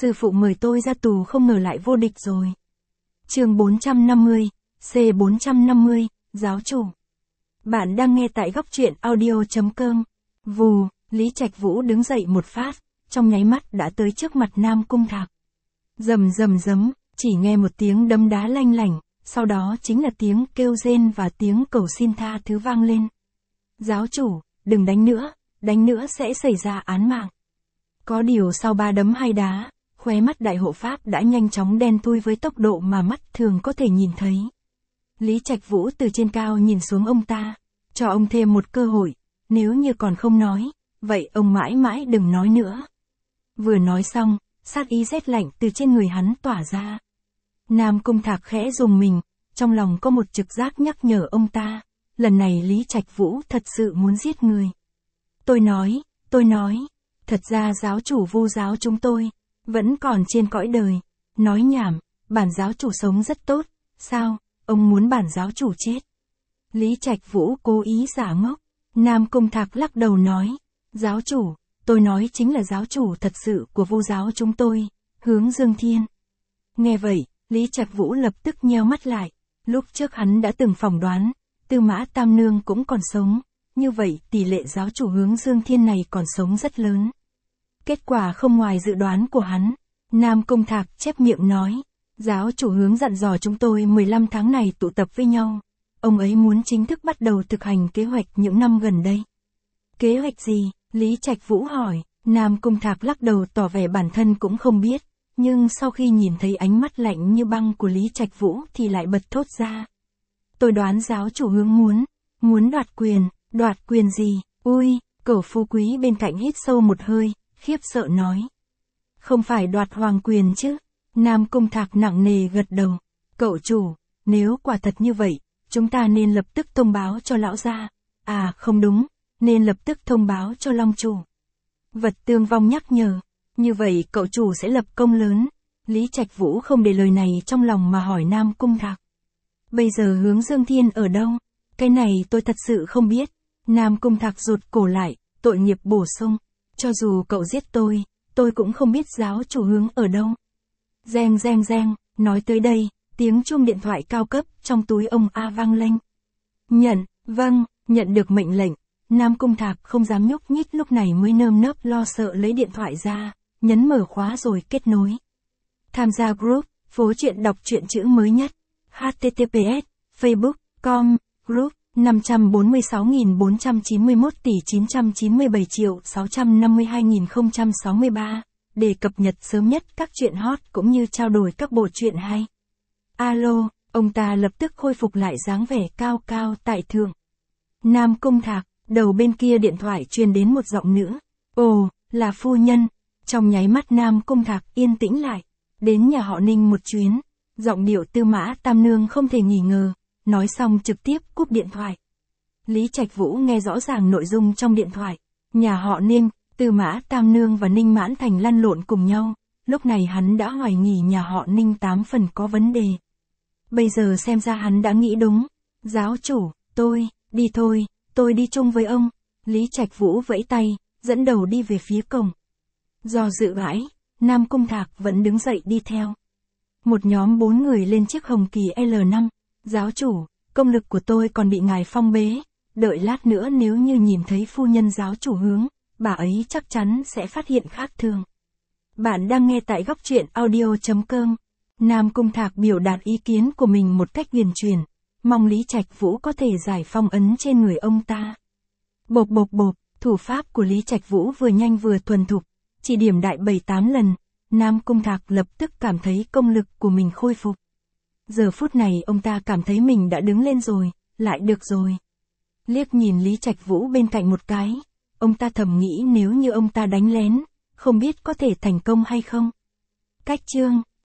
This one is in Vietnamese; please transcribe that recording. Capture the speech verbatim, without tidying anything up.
Sư phụ mời tôi ra tù không ngờ lại vô địch rồi. Chương bốn trăm năm mươi, C bốn trăm năm mươi, giáo chủ. Bạn đang nghe tại góc truyện audio chấm com. Vù, Lý Trạch Vũ đứng dậy một phát, trong nháy mắt đã tới trước mặt Nam Cung Thạc. Rầm rầm rấm, chỉ nghe một tiếng đấm đá lanh lảnh, sau đó chính là tiếng kêu rên và tiếng cầu xin tha thứ vang lên. Giáo chủ, đừng đánh nữa, đánh nữa sẽ xảy ra án mạng. Có điều sau ba đấm hai đá, khóe mắt đại hộ pháp đã nhanh chóng đen thui với tốc độ mà mắt thường có thể nhìn thấy. Lý Trạch Vũ từ trên cao nhìn xuống ông ta, cho ông thêm một cơ hội, nếu như còn không nói, vậy ông mãi mãi đừng nói nữa. Vừa nói xong, sát ý rét lạnh từ trên người hắn tỏa ra. Nam Cung Thạc khẽ rùng mình, trong lòng có một trực giác nhắc nhở ông ta, lần này Lý Trạch Vũ thật sự muốn giết người. Tôi nói, tôi nói, thật ra giáo chủ Vu giáo chúng tôi, vẫn còn trên cõi đời, nói nhảm, bản giáo chủ sống rất tốt, sao, ông muốn bản giáo chủ chết? Lý Trạch Vũ cố ý giả ngốc, Nam Cung Thạc lắc đầu nói, giáo chủ, tôi nói chính là giáo chủ thật sự của Vu giáo chúng tôi, Hướng Dương Thiên. Nghe vậy, Lý Trạch Vũ lập tức nheo mắt lại, lúc trước hắn đã từng phỏng đoán, Tư Mã Tam Nương cũng còn sống, như vậy tỷ lệ giáo chủ Hướng Dương Thiên này còn sống rất lớn. Kết quả không ngoài dự đoán của hắn, Nam Cung Thạc chép miệng nói, giáo chủ Hướng dặn dò chúng tôi mười lăm tháng này tụ tập với nhau, ông ấy muốn chính thức bắt đầu thực hành kế hoạch những năm gần đây. Kế hoạch gì? Lý Trạch Vũ hỏi, Nam Cung Thạc lắc đầu tỏ vẻ bản thân cũng không biết, nhưng sau khi nhìn thấy ánh mắt lạnh như băng của Lý Trạch Vũ thì lại bật thốt ra. Tôi đoán giáo chủ Hướng muốn, muốn đoạt quyền, đoạt quyền gì? Ui, Cẩu Phú Quý bên cạnh hít sâu một hơi, khiếp sợ nói. Không phải đoạt hoàng quyền chứ? Nam Cung Thạc nặng nề gật đầu. Cậu chủ, nếu quả thật như vậy, chúng ta nên lập tức thông báo cho lão gia. À không đúng, nên lập tức thông báo cho Long chủ. Vật Tương Vong nhắc nhở. Như vậy cậu chủ sẽ lập công lớn. Lý Trạch Vũ không để lời này trong lòng mà hỏi Nam Cung Thạc. Bây giờ Hướng Dương Thiên ở đâu? Cái này tôi thật sự không biết. Nam Cung Thạc rụt cổ lại, tội nghiệp bổ sung. Cho dù cậu giết tôi, tôi cũng không biết giáo chủ Hướng ở đâu. Reng reng reng, nói tới đây, tiếng chuông điện thoại cao cấp trong túi ông A vang lên. Nhận, vâng, nhận được mệnh lệnh. Nam Cung Thạc không dám nhúc nhích lúc này mới nơm nớp lo sợ lấy điện thoại ra, nhấn mở khóa rồi kết nối. Tham gia group, phố truyện đọc truyện chữ mới nhất. H T T P S, Facebook, com, group, năm trăm bốn mươi sáu nghìn bốn trăm chín mươi mốt tỷ chín trăm chín mươi bảy triệu sáu trăm năm mươi hai nghìn không trăm sáu mươi ba, để cập nhật sớm nhất các truyện hot cũng như trao đổi các bộ truyện hay. Alo, ông ta lập tức khôi phục lại dáng vẻ cao cao tại thượng. Nam Cung Thạc, đầu bên kia điện thoại truyền đến một giọng nữ. Ồ, là phu nhân. Trong nháy mắt Nam Cung Thạc yên tĩnh lại. Đến nhà họ Ninh một chuyến. Giọng điệu Tư Mã Tam Nương không thể nghi ngờ. Nói xong trực tiếp cúp điện thoại. Lý Trạch Vũ nghe rõ ràng nội dung trong điện thoại. Nhà họ Ninh, Tư Mã Tam Nương và Ninh Mãn Thành lăn lộn cùng nhau. Lúc này hắn đã hoài nghi nhà họ Ninh tám phần có vấn đề. Bây giờ xem ra hắn đã nghĩ đúng. Giáo chủ, tôi, đi thôi, tôi đi chung với ông. Lý Trạch Vũ vẫy tay, dẫn đầu đi về phía cổng. Do dự bãi, Nam Cung Thạc vẫn đứng dậy đi theo. Một nhóm bốn người lên chiếc Hồng Kỳ L năm. Giáo chủ, công lực của tôi còn bị ngài phong bế. Đợi lát nữa nếu như nhìn thấy phu nhân giáo chủ Hướng, bà ấy chắc chắn sẽ phát hiện khác thường. Bạn đang nghe tại góc truyện audio chấm com. Nam Cung Thạc biểu đạt ý kiến của mình một cách huyền chuyển, mong Lý Trạch Vũ có thể giải phong ấn trên người ông ta. Bộp bộp bộp, thủ pháp của Lý Trạch Vũ vừa nhanh vừa thuần thục, chỉ điểm đại bảy tám lần, Nam Cung Thạc lập tức cảm thấy công lực của mình khôi phục. Giờ phút này ông ta cảm thấy mình đã đứng lên rồi, lại được rồi. Liếc nhìn Lý Trạch Vũ bên cạnh một cái, ông ta thầm nghĩ nếu như ông ta đánh lén, không biết có thể thành công hay không. Cách chương